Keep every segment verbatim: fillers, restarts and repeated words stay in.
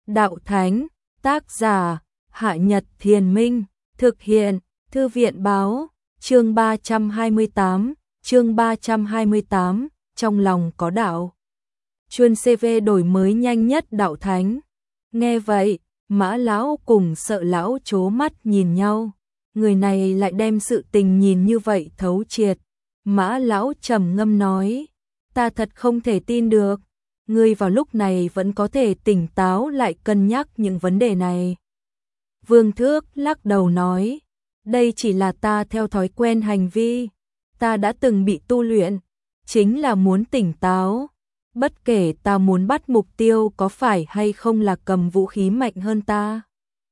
Đạo Thánh, tác giả, Hạ Nhật Thiền Minh, thực hiện, Thư viện Báo, chương ba trăm hai mươi tám, chương ba trăm hai mươi tám, trong lòng có đạo. Chuyên xê vê đổi mới nhanh nhất Đạo Thánh. Nghe vậy, Mã lão cùng Sợ lão trố mắt nhìn nhau, người này lại đem sự tình nhìn như vậy thấu triệt. Mã lão trầm ngâm nói, ta thật không thể tin được, ngươi vào lúc này vẫn có thể tỉnh táo lại cân nhắc những vấn đề này. Vương Thước lắc đầu nói, đây chỉ là ta theo thói quen hành vi, ta đã từng bị tu luyện, chính là muốn tỉnh táo. Bất kể ta muốn bắt mục tiêu có phải hay không là cầm vũ khí mạnh hơn ta,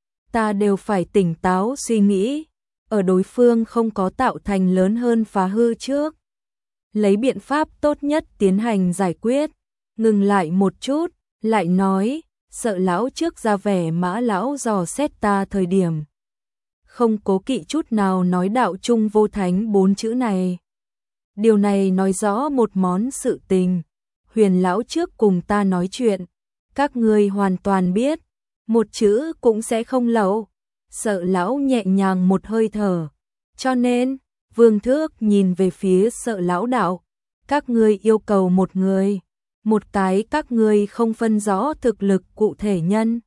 ta đều phải tỉnh táo suy nghĩ, ở đối phương không có tạo thành lớn hơn phá hư trước, lấy biện pháp tốt nhất tiến hành giải quyết. Ngừng lại một chút, lại nói, Sợ lão trước ra vẻ Mã lão dò xét ta thời điểm, không cố kỵ chút nào nói đạo trung vô thánh bốn chữ này. Điều này nói rõ một món sự tình. Huyền lão trước cùng ta nói chuyện, các ngươi hoàn toàn biết, một chữ cũng sẽ không lậu. Sợ lão nhẹ nhàng một hơi thở, cho nên, Vương Thước nhìn về phía Sợ lão đạo, các ngươi yêu cầu một người, một cái các ngươi không phân rõ thực lực cụ thể nhân.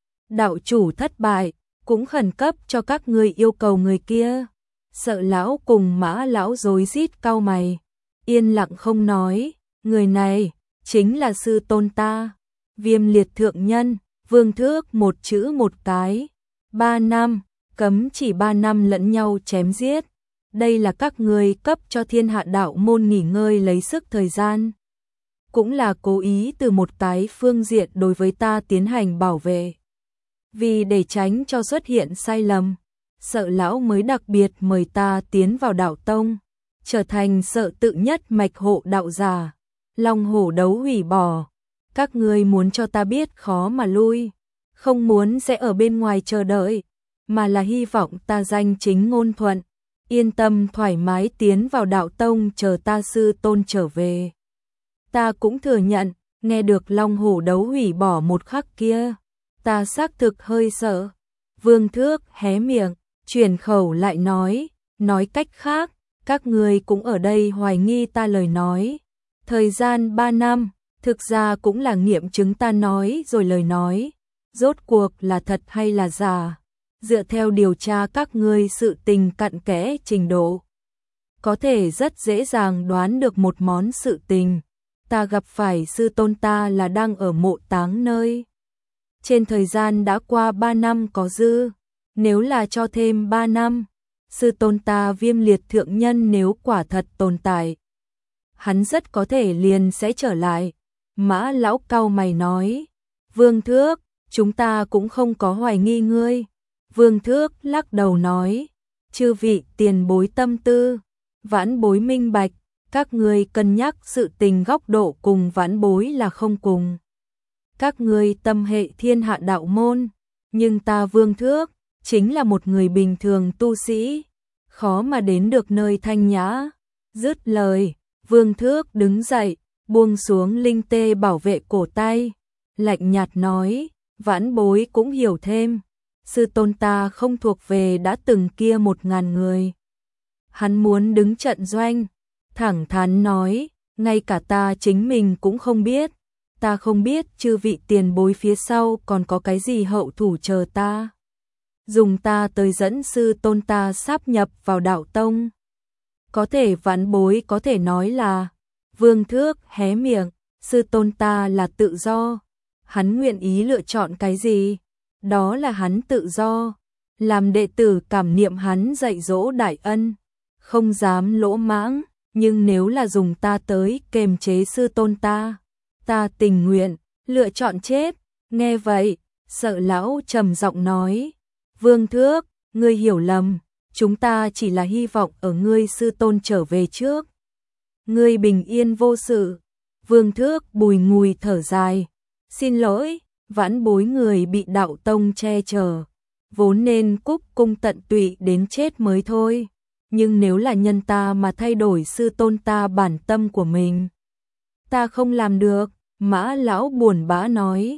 Đạo chủ thất bại, cũng khẩn cấp cho các ngươi yêu cầu người kia. Sợ lão cùng Mã lão rối rít cau mày, yên lặng không nói, người này chính là sư tôn ta, Viêm Liệt thượng nhân. Vương Thước một chữ một cái, ba năm, cấm chỉ ba năm lẫn nhau chém giết. Đây là các ngươi cấp cho thiên hạ đạo môn nghỉ ngơi lấy sức thời gian, cũng là cố ý từ một cái phương diện đối với ta tiến hành bảo vệ. Vì để tránh cho xuất hiện sai lầm, Sợ lão mới đặc biệt mời ta tiến vào đạo tông, trở thành Sợ tự nhất mạch hộ đạo giả. Long hổ đấu hủy bỏ, các ngươi muốn cho ta biết khó mà lui, không muốn sẽ ở bên ngoài chờ đợi, mà là hy vọng ta danh chính ngôn thuận, yên tâm thoải mái tiến vào đạo tông chờ ta sư tôn trở về. Ta cũng thừa nhận, nghe được long hổ đấu hủy bỏ một khắc kia, ta xác thực hơi sợ. Vương Thước hé miệng, chuyển khẩu lại nói, nói cách khác, các ngươi cũng ở đây hoài nghi ta lời nói. Thời gian ba năm, thực ra cũng là nghiệm chứng ta nói rồi lời nói, rốt cuộc là thật hay là giả. Dựa theo điều tra các ngươi sự tình cặn kẽ trình độ, có thể rất dễ dàng đoán được một món sự tình. Ta gặp phải sư tôn ta là đang ở mộ táng nơi. Trên thời gian đã qua ba năm có dư, nếu là cho thêm ba năm, sư tôn ta Viêm Liệt thượng nhân nếu quả thật tồn tại, hắn rất có thể liền sẽ trở lại. Mã lão cau mày nói, Vương Thước, chúng ta cũng không có hoài nghi ngươi. Vương Thước lắc đầu nói, chư vị tiền bối tâm tư, vãn bối minh bạch, các ngươi cân nhắc sự tình góc độ cùng vãn bối là không cùng. Các ngươi tâm hệ thiên hạ đạo môn, nhưng ta Vương Thước, chính là một người bình thường tu sĩ, khó mà đến được nơi thanh nhã. Dứt lời, Vương Thước đứng dậy, buông xuống linh tê bảo vệ cổ tay, lạnh nhạt nói, vãn bối cũng hiểu thêm, sư tôn ta không thuộc về đã từng kia một ngàn người. Hắn muốn đứng trận doanh, thẳng thắn nói, ngay cả ta chính mình cũng không biết, ta không biết chư vị tiền bối phía sau còn có cái gì hậu thủ chờ ta. Dùng ta tới dẫn sư tôn ta sáp nhập vào đạo tông. Có thể vãn bối có thể nói là, Vương Thước hé miệng, sư tôn ta là tự do, hắn nguyện ý lựa chọn cái gì, đó là hắn tự do. Làm đệ tử cảm niệm hắn dạy dỗ đại ân, không dám lỗ mãng, nhưng nếu là dùng ta tới kềm chế sư tôn ta, ta tình nguyện lựa chọn chết. Nghe vậy, Sợ lão trầm giọng nói, Vương Thước, ngươi hiểu lầm, chúng ta chỉ là hy vọng ở ngươi sư tôn trở về trước, ngươi bình yên vô sự. Vương Thước bùi ngùi thở dài, xin lỗi, vãn bối người bị đạo tông che chở, vốn nên cúc cung tận tụy đến chết mới thôi, nhưng nếu là nhân ta mà thay đổi sư tôn ta bản tâm của mình, ta không làm được. Mã lão buồn bã nói,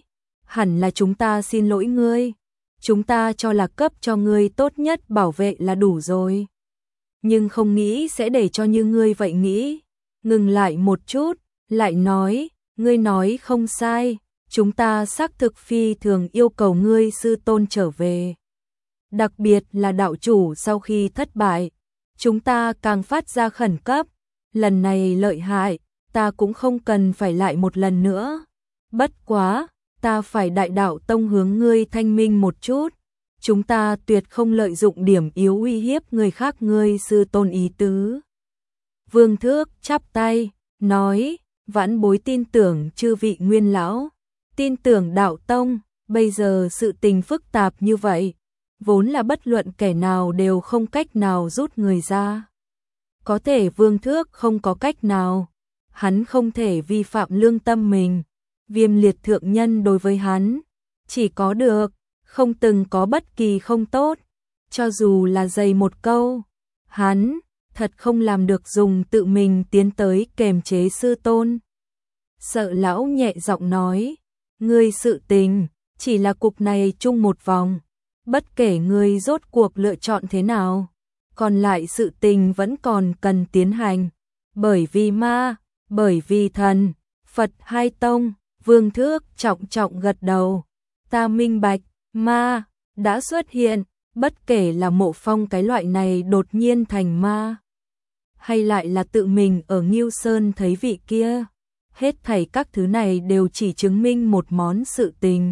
hẳn là chúng ta xin lỗi ngươi. Chúng ta cho là cấp cho ngươi tốt nhất bảo vệ là đủ rồi. Nhưng không nghĩ sẽ để cho như ngươi vậy nghĩ. Ngừng lại một chút, lại nói, ngươi nói không sai, chúng ta xác thực phi thường yêu cầu ngươi sư tôn trở về. Đặc biệt là đạo chủ sau khi thất bại, chúng ta càng phát ra khẩn cấp, lần này lợi hại, ta cũng không cần phải lại một lần nữa. Bất quá, ta phải đại đạo tông hướng ngươi thanh minh một chút, chúng ta tuyệt không lợi dụng điểm yếu uy hiếp người khác ngươi sư tôn ý tứ. Vương Thước chắp tay, nói, vãn bối tin tưởng chư vị nguyên lão, tin tưởng đạo tông, bây giờ sự tình phức tạp như vậy, vốn là bất luận kẻ nào đều không cách nào rút người ra. Có thể Vương Thước không có cách nào, hắn không thể vi phạm lương tâm mình, Viêm Liệt thượng nhân đối với hắn, chỉ có được, không từng có bất kỳ không tốt, cho dù là dày một câu, hắn thật không làm được dùng tự mình tiến tới kềm chế sư tôn. Sợ lão nhẹ giọng nói, ngươi sự tình, chỉ là cục này chung một vòng, bất kể ngươi rốt cuộc lựa chọn thế nào, còn lại sự tình vẫn còn cần tiến hành, bởi vì ma, bởi vì thần, Phật hai tông. Vương Thước trọng trọng gật đầu, ta minh bạch, ma đã xuất hiện, bất kể là Mộ Phong cái loại này đột nhiên thành ma, hay lại là tự mình ở Ngưu Sơn thấy vị kia, hết thảy các thứ này đều chỉ chứng minh một món sự tình.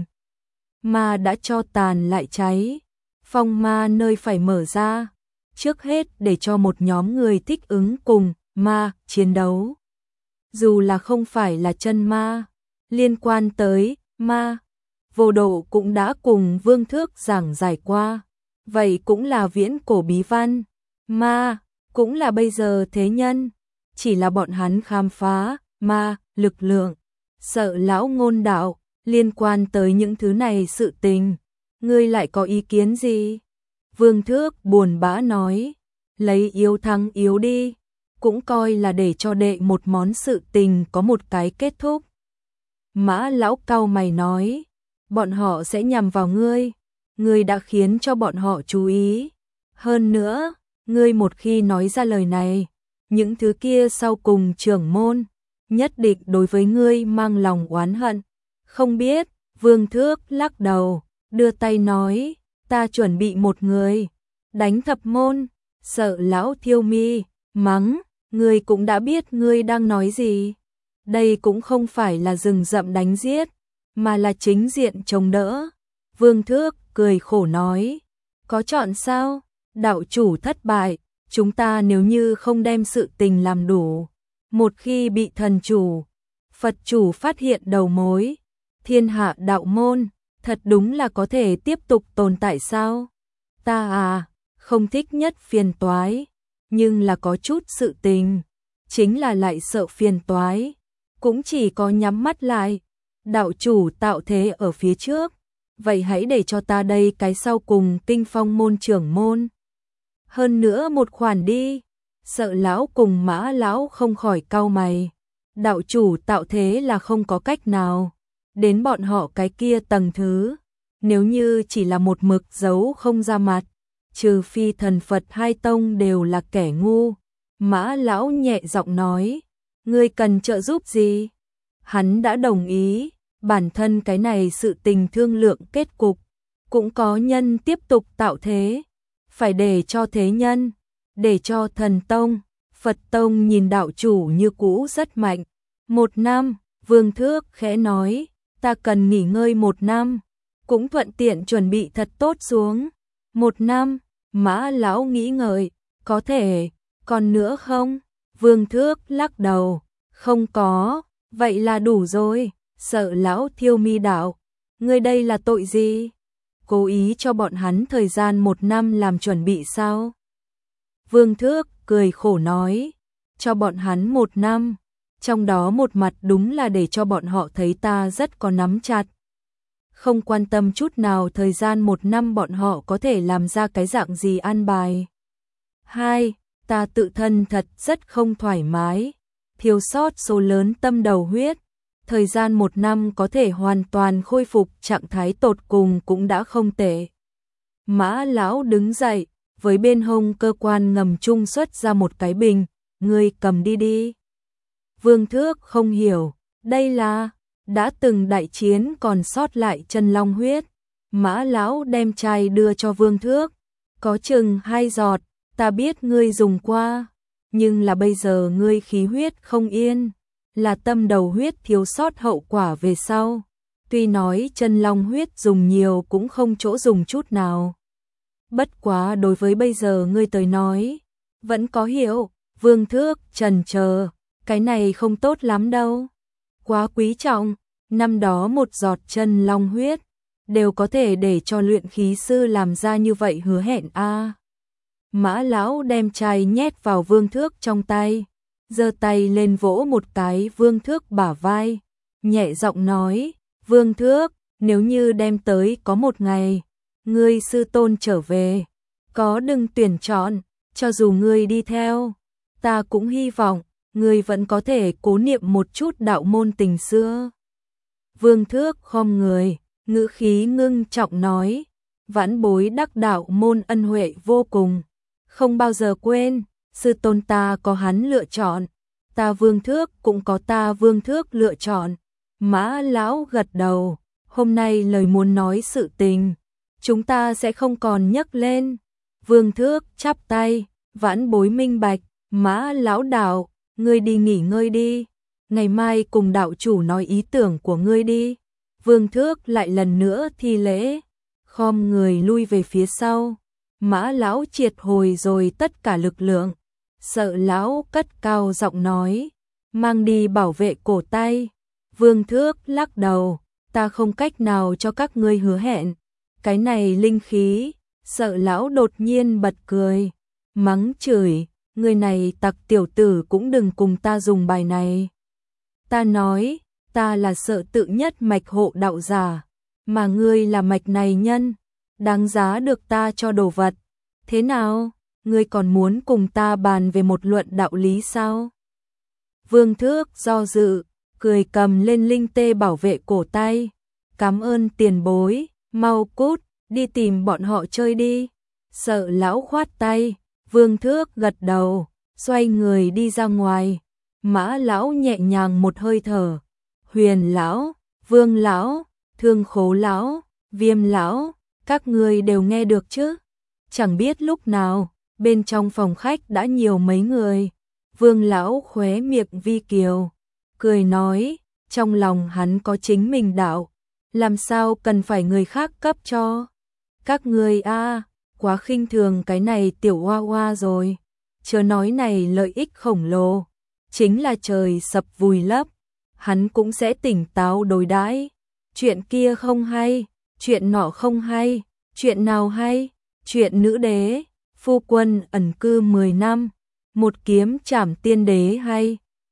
Ma đã cho tàn lại cháy, phong ma nơi phải mở ra, trước hết để cho một nhóm người thích ứng cùng ma chiến đấu. Dù là không phải là chân ma, liên quan tới ma, Vô Độ cũng đã cùng Vương Thước giảng giải qua, vậy cũng là viễn cổ bí văn, ma cũng là bây giờ thế nhân, chỉ là bọn hắn khám phá ma lực lượng. Sợ lão ngôn đạo, liên quan tới những thứ này sự tình, ngươi lại có ý kiến gì? Vương Thước buồn bã nói, lấy yếu thắng yếu đi, cũng coi là để cho đệ một món sự tình có một cái kết thúc. Mã lão cau mày nói, bọn họ sẽ nhằm vào ngươi, ngươi đã khiến cho bọn họ chú ý. Hơn nữa, ngươi một khi nói ra lời này, những thứ kia sau cùng trưởng môn, nhất định đối với ngươi mang lòng oán hận. Không biết, Vương Thước lắc đầu, đưa tay nói, ta chuẩn bị một người, đánh thập môn. Sợ lão thiêu mi, mắng, ngươi cũng đã biết ngươi đang nói gì. Đây cũng không phải là rừng rậm đánh giết, mà là chính diện chống đỡ. Vương Thước cười khổ nói, có chọn sao? Đạo chủ thất bại, chúng ta nếu như không đem sự tình làm đủ, một khi bị thần chủ, Phật chủ phát hiện đầu mối, thiên hạ đạo môn, thật đúng là có thể tiếp tục tồn tại sao? Ta à, không thích nhất phiền toái, nhưng là có chút sự tình, chính là lại sợ phiền toái, cũng chỉ có nhắm mắt lại. Đạo chủ tạo thế ở phía trước, vậy hãy để cho ta đây cái sau cùng kinh phong môn trưởng môn. Hơn nữa một khoản đi. Sợ lão cùng Mã lão không khỏi cau mày. Đạo chủ tạo thế là không có cách nào, đến bọn họ cái kia tầng thứ, nếu như chỉ là một mực giấu không ra mặt, trừ phi thần Phật hai tông đều là kẻ ngu. Mã lão nhẹ giọng nói, ngươi cần trợ giúp gì? Hắn đã đồng ý, bản thân cái này sự tình thương lượng kết cục, cũng có nhân tiếp tục tạo thế, phải để cho thế nhân, để cho thần tông, Phật tông nhìn đạo chủ như cũ rất mạnh. Một năm, Vương Thước khẽ nói, ta cần nghỉ ngơi một năm, cũng thuận tiện chuẩn bị thật tốt xuống. Một năm, Mã lão nghĩ ngợi, có thể, còn nữa không? Vương Thước lắc đầu, không có, vậy là đủ rồi. Sợ lão thiêu mi đạo, ngươi đây là tội gì? Cố ý cho bọn hắn thời gian một năm làm chuẩn bị sao? Vương Thước cười khổ nói, cho bọn hắn một năm, trong đó một mặt đúng là để cho bọn họ thấy ta rất có nắm chặt. Không quan tâm chút nào thời gian một năm bọn họ có thể làm ra cái dạng gì an bài. Hai, ta tự thân thật rất không thoải mái, thiếu sót số lớn tâm đầu huyết, thời gian một năm có thể hoàn toàn khôi phục trạng thái tột cùng cũng đã không tệ. Mã lão đứng dậy, với bên hông cơ quan ngầm trung xuất ra một cái bình, ngươi cầm đi đi. Vương Thước không hiểu, đây là, đã từng đại chiến còn sót lại chân long huyết. Mã lão đem chai đưa cho Vương Thước, có chừng hai giọt, ta biết ngươi dùng qua, nhưng là bây giờ ngươi khí huyết không yên, là tâm đầu huyết thiếu sót hậu quả về sau. Tuy nói chân long huyết dùng nhiều cũng không chỗ dùng chút nào. Bất quá đối với bây giờ ngươi tới nói, vẫn có hiệu. Vương Thước chần chờ, cái này không tốt lắm đâu. Quá quý trọng, năm đó một giọt chân long huyết, đều có thể để cho luyện khí sư làm ra như vậy hứa hẹn a. À. Mã lão đem chai nhét vào Vương Thước trong tay, giơ tay lên vỗ một cái Vương Thước bả vai, nhẹ giọng nói, Vương Thước, nếu như đem tới có một ngày, ngươi sư tôn trở về, có đừng tuyển chọn, cho dù ngươi đi theo, ta cũng hy vọng, ngươi vẫn có thể cố niệm một chút đạo môn tình xưa. Vương Thước khom người, ngữ khí ngưng trọng nói, vãn bối đắc đạo môn ân huệ vô cùng, không bao giờ quên, sư tôn ta có hắn lựa chọn, ta Vương Thước cũng có ta Vương Thước lựa chọn. Mã lão gật đầu, hôm nay lời muốn nói sự tình, chúng ta sẽ không còn nhắc lên. Vương Thước chắp tay, vãn bối minh bạch, Mã lão đạo, ngươi đi nghỉ ngơi đi, ngày mai cùng đạo chủ nói ý tưởng của ngươi đi. Vương Thước lại lần nữa thi lễ, khom người lui về phía sau. Mã lão triệt hồi rồi tất cả lực lượng, sợ lão cất cao giọng nói, mang đi bảo vệ cổ tay. Vương Thước lắc đầu, ta không cách nào cho các ngươi hứa hẹn, cái này linh khí. Sợ lão đột nhiên bật cười, mắng chửi, người này tặc tiểu tử cũng đừng cùng ta dùng bài này. Ta nói, ta là sợ tự nhất mạch hộ đạo giả, mà ngươi là mạch này nhân, đáng giá được ta cho đồ vật. Thế nào, ngươi còn muốn cùng ta bàn về một luận đạo lý sao? Vương Thước do dự, cười cầm lên linh tê bảo vệ cổ tay, cảm ơn tiền bối, mau cút, đi tìm bọn họ chơi đi. Sợ lão khoát tay, Vương Thước gật đầu, xoay người đi ra ngoài. Mã lão nhẹ nhàng một hơi thở, Huyền lão, Vương lão, Thương Khố lão, Viêm lão, các người đều nghe được chứ? Chẳng biết lúc nào, bên trong phòng khách đã nhiều mấy người. Vương lão khóe miệng vi kiều, cười nói, trong lòng hắn có chính mình đạo, làm sao cần phải người khác cấp cho. Các người a, à, quá khinh thường cái này tiểu hoa hoa rồi. Chớ nói này lợi ích khổng lồ, chính là trời sập vùi lấp, hắn cũng sẽ tỉnh táo đối đãi. Chuyện kia không hay, chuyện nọ không hay, chuyện nào hay? Chuyện nữ đế, phu quân ẩn cư mười năm, một kiếm trảm tiên đế hay?